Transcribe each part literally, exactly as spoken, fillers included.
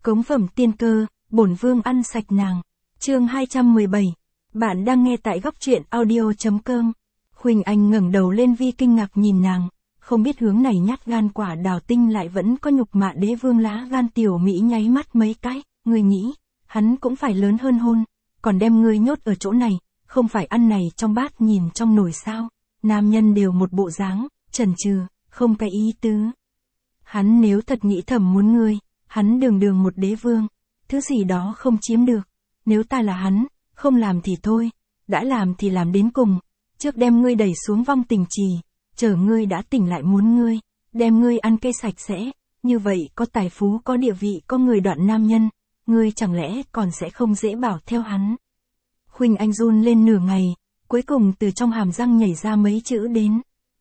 Cống phẩm tiên cơ, bổn vương ăn sạch nàng. Chương hai trăm mười bảy. Bạn đang nghe tại góc truyện audio chấm com. Huỳnh Anh ngẩng đầu lên vi kinh ngạc nhìn nàng, không biết hướng này nhát gan quả đào tinh lại vẫn có nhục mạ đế vương lá gan. Tiểu Mỹ nháy mắt mấy cái, ngươi nghĩ, hắn cũng phải lớn hơn hôn, còn đem ngươi nhốt ở chỗ này, không phải ăn này trong bát nhìn trong nồi sao? Nam nhân đều một bộ dáng, chần chừ, không cái ý tứ. Hắn nếu thật nghĩ thầm muốn ngươi, hắn đường đường một đế vương, thứ gì đó không chiếm được. Nếu ta là hắn, không làm thì thôi, đã làm thì làm đến cùng, trước đem ngươi đẩy xuống vong tình trì, chờ ngươi đã tỉnh lại muốn ngươi, đem ngươi ăn cây sạch sẽ, như vậy có tài phú có địa vị có người đoạn nam nhân, ngươi chẳng lẽ còn sẽ không dễ bảo theo hắn. Huỳnh Anh run lên nửa ngày, cuối cùng từ trong hàm răng nhảy ra mấy chữ đến.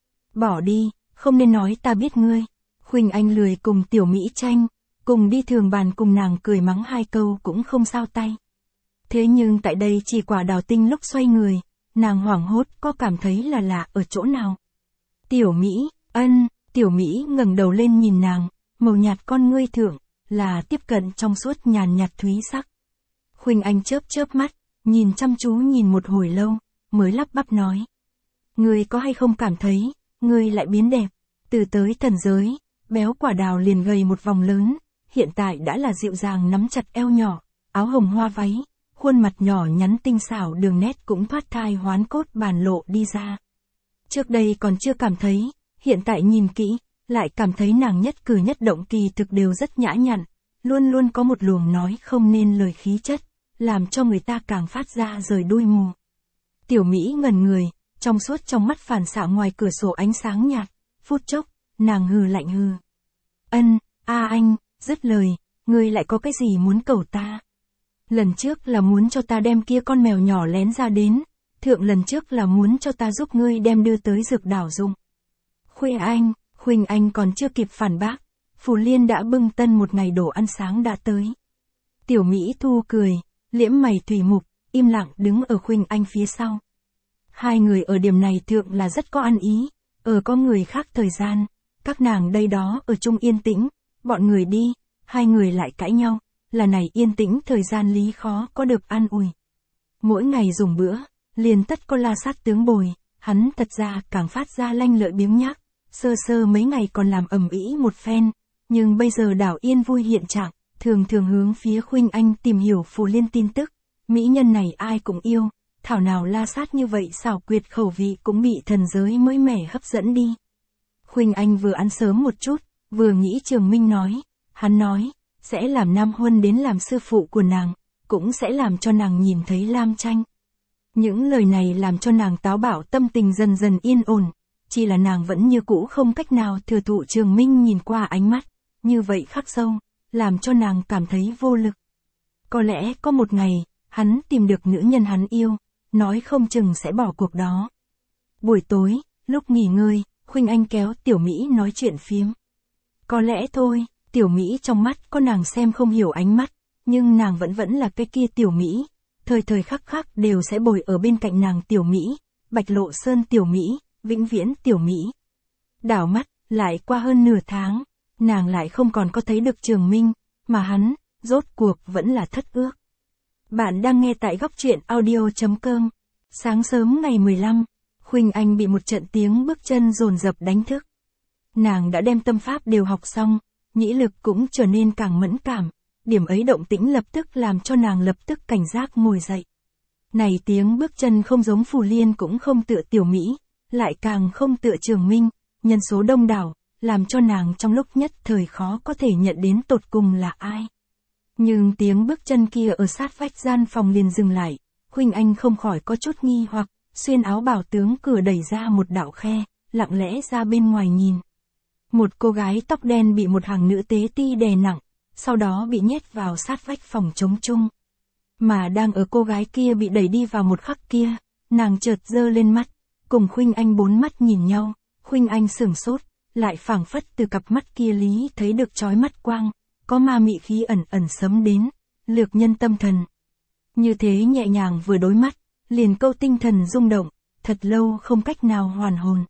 Bỏ đi, không nên nói ta biết ngươi. Huỳnh Anh lười cùng Tiểu Mỹ tranh, cùng đi thường bàn cùng nàng cười mắng hai câu cũng không sao tay. Thế nhưng tại đây chỉ quả đào tinh lúc xoay người, nàng hoảng hốt có cảm thấy là lạ ở chỗ nào. Tiểu Mỹ, ân, Tiểu Mỹ ngẩng đầu lên nhìn nàng, màu nhạt con ngươi thượng, là tiếp cận trong suốt nhàn nhạt thúy sắc. Huỳnh Anh chớp chớp mắt, nhìn chăm chú nhìn một hồi lâu, mới lắp bắp nói. Ngươi có hay không cảm thấy, ngươi lại biến đẹp, từ tới thần giới, béo quả đào liền gầy một vòng lớn, hiện tại đã là dịu dàng nắm chặt eo nhỏ, áo hồng hoa váy, khuôn mặt nhỏ nhắn tinh xảo đường nét cũng thoát thai hoán cốt bàn lộ đi ra. Trước đây còn chưa cảm thấy, hiện tại nhìn kỹ, lại cảm thấy nàng nhất cử nhất động kỳ thực đều rất nhã nhặn, luôn luôn có một luồng nói không nên lời khí chất, làm cho người ta càng phát ra rời đuôi mù. Tiểu Mỹ ngẩn người, trong suốt trong mắt phản xạ ngoài cửa sổ ánh sáng nhạt, phút chốc, nàng hừ lạnh hừ. Ân, a anh, dứt lời, ngươi lại có cái gì muốn cầu ta? Lần trước là muốn cho ta đem kia con mèo nhỏ lén ra đến, thượng lần trước là muốn cho ta giúp ngươi đem đưa tới dược đảo dùng. Khuya anh, Huỳnh Anh còn chưa kịp phản bác, Phù Liên đã bưng tân một ngày đồ ăn sáng đã tới. Tiểu Mỹ thu cười, liễm mày thủy mục, im lặng đứng ở Huỳnh Anh phía sau. Hai người ở điểm này thượng là rất có ăn ý, ở có người khác thời gian, các nàng đây đó ở chung yên tĩnh, bọn người đi, hai người lại cãi nhau, là này yên tĩnh thời gian lý khó có được an ủi. Mỗi ngày dùng bữa, liền tất có la sát tướng bồi, hắn thật ra càng phát ra lanh lợi biếng nhác, sơ sơ mấy ngày còn làm ầm ĩ một phen, nhưng bây giờ đảo yên vui hiện trạng, thường thường hướng phía Huỳnh Anh tìm hiểu Phù Liên tin tức, mỹ nhân này ai cũng yêu, thảo nào la sát như vậy xảo quyệt khẩu vị cũng bị thần giới mới mẻ hấp dẫn đi. Huỳnh Anh vừa ăn sớm một chút, vừa nghĩ Trường Minh nói, hắn nói, sẽ làm Nam Huân đến làm sư phụ của nàng, cũng sẽ làm cho nàng nhìn thấy Lam Tranh. Những lời này làm cho nàng táo bạo tâm tình dần dần yên ổn, chỉ là nàng vẫn như cũ không cách nào thừa thụ Trường Minh nhìn qua ánh mắt, như vậy khắc sâu, làm cho nàng cảm thấy vô lực. Có lẽ có một ngày, hắn tìm được nữ nhân hắn yêu, nói không chừng sẽ bỏ cuộc đó. Buổi tối, lúc nghỉ ngơi, Huỳnh Anh kéo Tiểu Mỹ nói chuyện phiếm. Có lẽ thôi, Tiểu Mỹ trong mắt có nàng xem không hiểu ánh mắt, nhưng nàng vẫn vẫn là cái kia Tiểu Mỹ, thời thời khắc khắc đều sẽ bồi ở bên cạnh nàng Tiểu Mỹ, Bạch Lộ Sơn Tiểu Mỹ, vĩnh viễn Tiểu Mỹ. Đảo mắt, lại qua hơn nửa tháng, nàng lại không còn có thấy được Trường Minh, mà hắn, rốt cuộc vẫn là thất ước. Bạn đang nghe tại góc truyện audio chấm com. Sáng sớm ngày mười lăm, Huỳnh Anh bị một trận tiếng bước chân dồn dập đánh thức. Nàng đã đem tâm pháp đều học xong, nhĩ lực cũng trở nên càng mẫn cảm, điểm ấy động tĩnh lập tức làm cho nàng lập tức cảnh giác ngồi dậy. Này tiếng bước chân không giống Phù Liên cũng không tựa Tiểu Mỹ, lại càng không tựa Trường Minh, nhân số đông đảo, làm cho nàng trong lúc nhất thời khó có thể nhận đến tột cùng là ai. Nhưng tiếng bước chân kia ở sát vách gian phòng liền dừng lại, Huỳnh Anh không khỏi có chút nghi hoặc, xuyên áo bảo tướng cửa đẩy ra một đạo khe, lặng lẽ ra bên ngoài nhìn. Một cô gái tóc đen bị một hàng nữ tế ti đè nặng, sau đó bị nhét vào sát vách phòng chống chung. Mà đang ở cô gái kia bị đẩy đi vào một khắc kia, nàng chợt giơ lên mắt, cùng Huỳnh Anh bốn mắt nhìn nhau, Huỳnh Anh sửng sốt, lại phảng phất từ cặp mắt kia lý thấy được chói mắt quang, có ma mị khí ẩn ẩn sấm đến, lược nhân tâm thần. Như thế nhẹ nhàng vừa đối mắt, liền câu tinh thần rung động, thật lâu không cách nào hoàn hồn.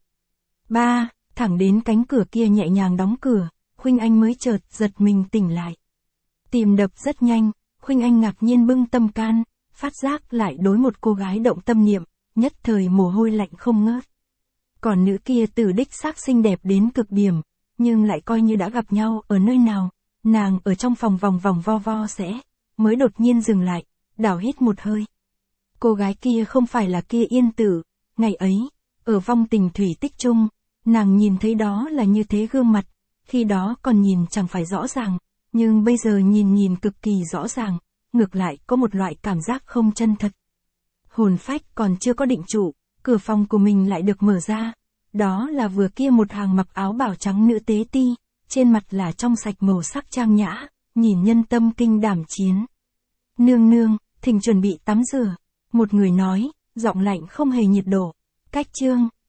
Ba, thẳng đến cánh cửa kia nhẹ nhàng đóng cửa, Huỳnh Anh mới chợt giật mình tỉnh lại. Tim đập rất nhanh, Khuynh Anh ngạc nhiên bưng tâm can, phát giác lại đối một cô gái động tâm niệm, nhất thời mồ hôi lạnh không ngớt. Còn nữ kia từ đích xác xinh đẹp đến cực điểm, nhưng lại coi như đã gặp nhau ở nơi nào, nàng ở trong phòng vòng vòng vo vo sẽ, mới đột nhiên dừng lại, đảo hít một hơi. Cô gái kia không phải là Kia Yên Tử, ngày ấy, ở vong tình thủy tích chung, nàng nhìn thấy đó là như thế gương mặt, khi đó còn nhìn chẳng phải rõ ràng, nhưng bây giờ nhìn nhìn cực kỳ rõ ràng, ngược lại có một loại cảm giác không chân thật. Hồn phách còn chưa có định trụ, cửa phòng của mình lại được mở ra, đó là vừa kia một hàng mặc áo bào trắng nữ tế ti, trên mặt là trong sạch màu sắc trang nhã, nhìn nhân tâm kinh đảm chiến. Nương nương, thỉnh chuẩn bị tắm rửa, một người nói, giọng lạnh không hề nhiệt độ. Cách chương,